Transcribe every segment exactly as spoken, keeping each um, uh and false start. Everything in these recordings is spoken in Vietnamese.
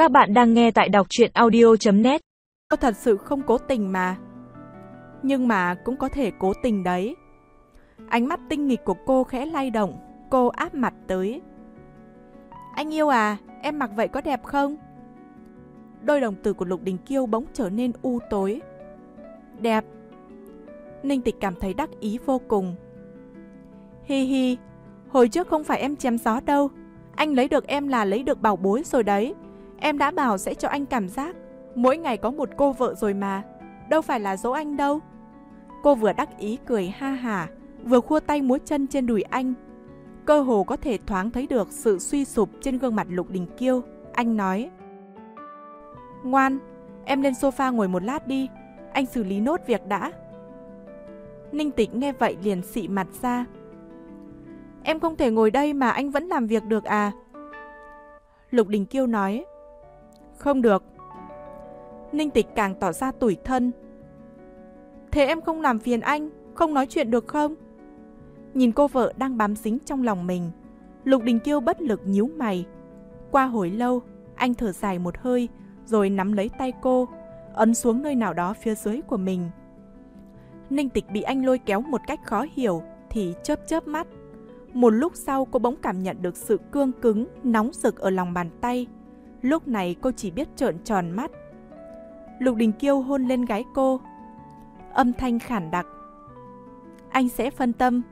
Các bạn đang nghe tại đọc truyện audio chấm net. Cô thật sự không cố tình mà. Nhưng mà cũng có thể cố tình đấy. Ánh mắt tinh nghịch của cô khẽ lay động. Cô áp mặt tới. Anh yêu à, em mặc vậy có đẹp không? Đôi đồng tử của Lục Đình Kiêu bỗng trở nên u tối. Đẹp. Ninh Tịch cảm thấy đắc ý vô cùng. Hi hi, hồi trước không phải em chém gió đâu. Anh lấy được em là lấy được bảo bối rồi đấy. Em đã bảo sẽ cho anh cảm giác mỗi ngày có một cô vợ rồi mà. Đâu phải là dỗ anh đâu. Cô vừa đắc ý cười ha hả, vừa khua tay múa chân trên đùi anh. Cơ hồ có thể thoáng thấy được sự suy sụp trên gương mặt Lục Đình Kiêu. Anh nói: Ngoan, em lên sofa ngồi một lát đi. Anh xử lý nốt việc đã. Ninh Tịch nghe vậy liền xị mặt ra. Em không thể ngồi đây mà anh vẫn làm việc được à? Lục Đình Kiêu nói: Không được. Ninh Tịch càng tỏ ra tủi thân. Thế em không làm phiền anh, không nói chuyện được không? Nhìn cô vợ đang bám dính trong lòng mình, Lục Đình Kiêu bất lực nhíu mày. Qua hồi lâu, anh thở dài một hơi, rồi nắm lấy tay cô, ấn xuống nơi nào đó phía dưới của mình. Ninh Tịch bị anh lôi kéo một cách khó hiểu thì chớp chớp mắt. Một lúc sau cô bỗng cảm nhận được sự cương cứng, nóng rực ở lòng bàn tay. Lúc này cô chỉ biết trợn tròn mắt. Lục Đình Kiêu hôn lên gáy cô. Âm thanh khản đặc: Anh sẽ phân tâm.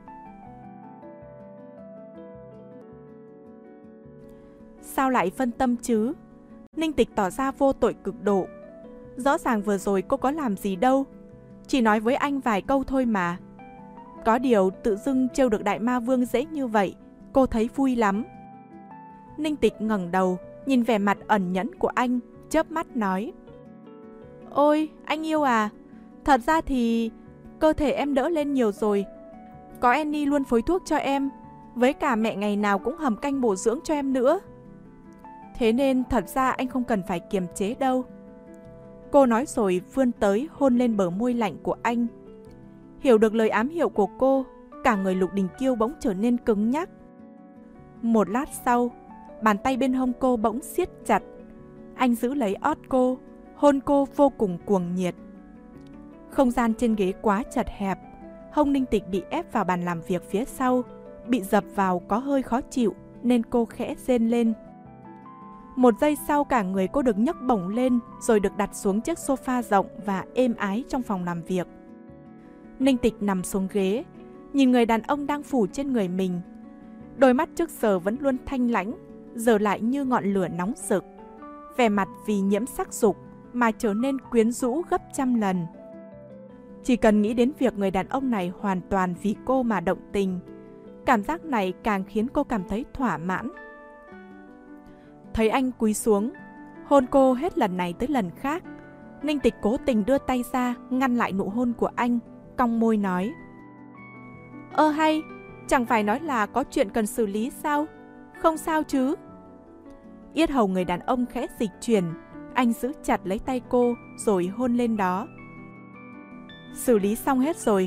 Sao lại phân tâm chứ? Ninh Tịch tỏ ra vô tội cực độ. Rõ ràng vừa rồi cô có làm gì đâu, chỉ nói với anh vài câu thôi mà. Có điều tự dưng trêu được Đại Ma Vương dễ như vậy, cô thấy vui lắm. Ninh Tịch ngẩng đầu, nhìn vẻ mặt ẩn nhẫn của anh, chớp mắt nói: Ôi, anh yêu à, thật ra thì cơ thể em đỡ lên nhiều rồi. Có Annie luôn phối thuốc cho em, với cả mẹ ngày nào cũng hầm canh bổ dưỡng cho em nữa. Thế nên thật ra anh không cần phải kiềm chế đâu. Cô nói rồi vươn tới hôn lên bờ môi lạnh của anh. Hiểu được lời ám hiệu của cô, cả người Lục Đình Kiêu bỗng trở nên cứng nhắc. Một lát sau, bàn tay bên hông cô bỗng siết chặt. Anh giữ lấy ót cô, hôn cô vô cùng cuồng nhiệt. Không gian trên ghế quá chật hẹp, hông Ninh Tịch bị ép vào bàn làm việc phía sau, bị dập vào có hơi khó chịu nên cô khẽ rên lên. Một giây sau cả người cô được nhấc bổng lên rồi được đặt xuống chiếc sofa rộng và êm ái trong phòng làm việc. Ninh Tịch nằm xuống ghế, nhìn người đàn ông đang phủ trên người mình. Đôi mắt trước giờ vẫn luôn thanh lãnh, giờ lại như ngọn lửa nóng rực. Vẻ mặt vì nhiễm sắc dục mà trở nên quyến rũ gấp trăm lần. Chỉ cần nghĩ đến việc người đàn ông này hoàn toàn vì cô mà động tình, cảm giác này càng khiến cô cảm thấy thỏa mãn. Thấy anh cúi xuống, hôn cô hết lần này tới lần khác, Ninh Tịch cố tình đưa tay ra ngăn lại nụ hôn của anh, cong môi nói: Ơ hay, chẳng phải nói là có chuyện cần xử lý sao? Không sao chứ? Yết hầu người đàn ông khẽ dịch chuyển, anh giữ chặt lấy tay cô rồi hôn lên đó. Xử lý xong hết rồi.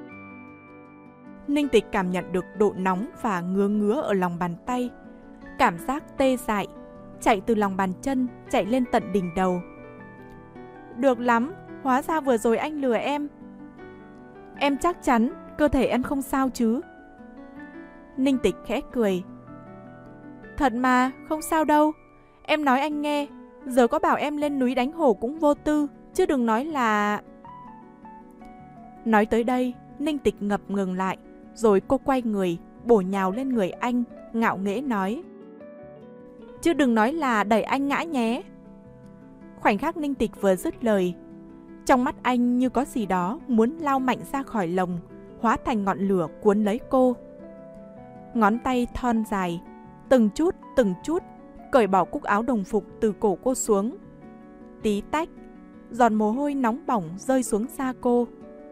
Ninh Tịch cảm nhận được độ nóng và ngứa ngứa ở lòng bàn tay. Cảm giác tê dại chạy từ lòng bàn chân chạy lên tận đỉnh đầu. Được lắm, hóa ra vừa rồi anh lừa em. Em chắc chắn cơ thể em không sao chứ? Ninh Tịch khẽ cười. Thật mà, không sao đâu. Em nói anh nghe, giờ có bảo em lên núi đánh hổ cũng vô tư, chứ đừng nói là... Nói tới đây, Ninh Tịch ngập ngừng lại, rồi cô quay người, bổ nhào lên người anh, ngạo nghễ nói: Chứ đừng nói là đẩy anh ngã nhé. Khoảnh khắc Ninh Tịch vừa dứt lời, trong mắt anh như có gì đó muốn lao mạnh ra khỏi lồng, hóa thành ngọn lửa cuốn lấy cô. Ngón tay thon dài, từng chút từng chút cởi bỏ cúc áo đồng phục từ cổ cô xuống. Tí tách, giọt mồ hôi nóng bỏng rơi xuống da cô.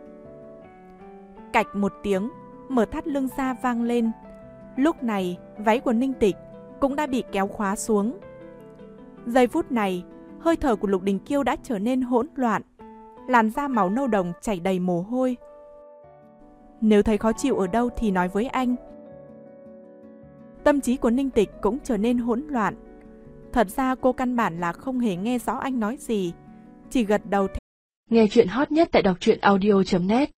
Cạch một tiếng, mở thắt lưng ra vang lên. Lúc này, váy của Ninh Tịch cũng đã bị kéo khóa xuống. Giây phút này, hơi thở của Lục Đình Kiêu đã trở nên hỗn loạn, làn da máu nâu đồng chảy đầy mồ hôi. Nếu thấy khó chịu ở đâu thì nói với anh. Tâm trí của Ninh Tịch cũng trở nên hỗn loạn. Thật ra cô căn bản là không hề nghe rõ anh nói gì, chỉ gật đầu. Nghe chuyện hot nhất tại đọc truyện audio chấm net.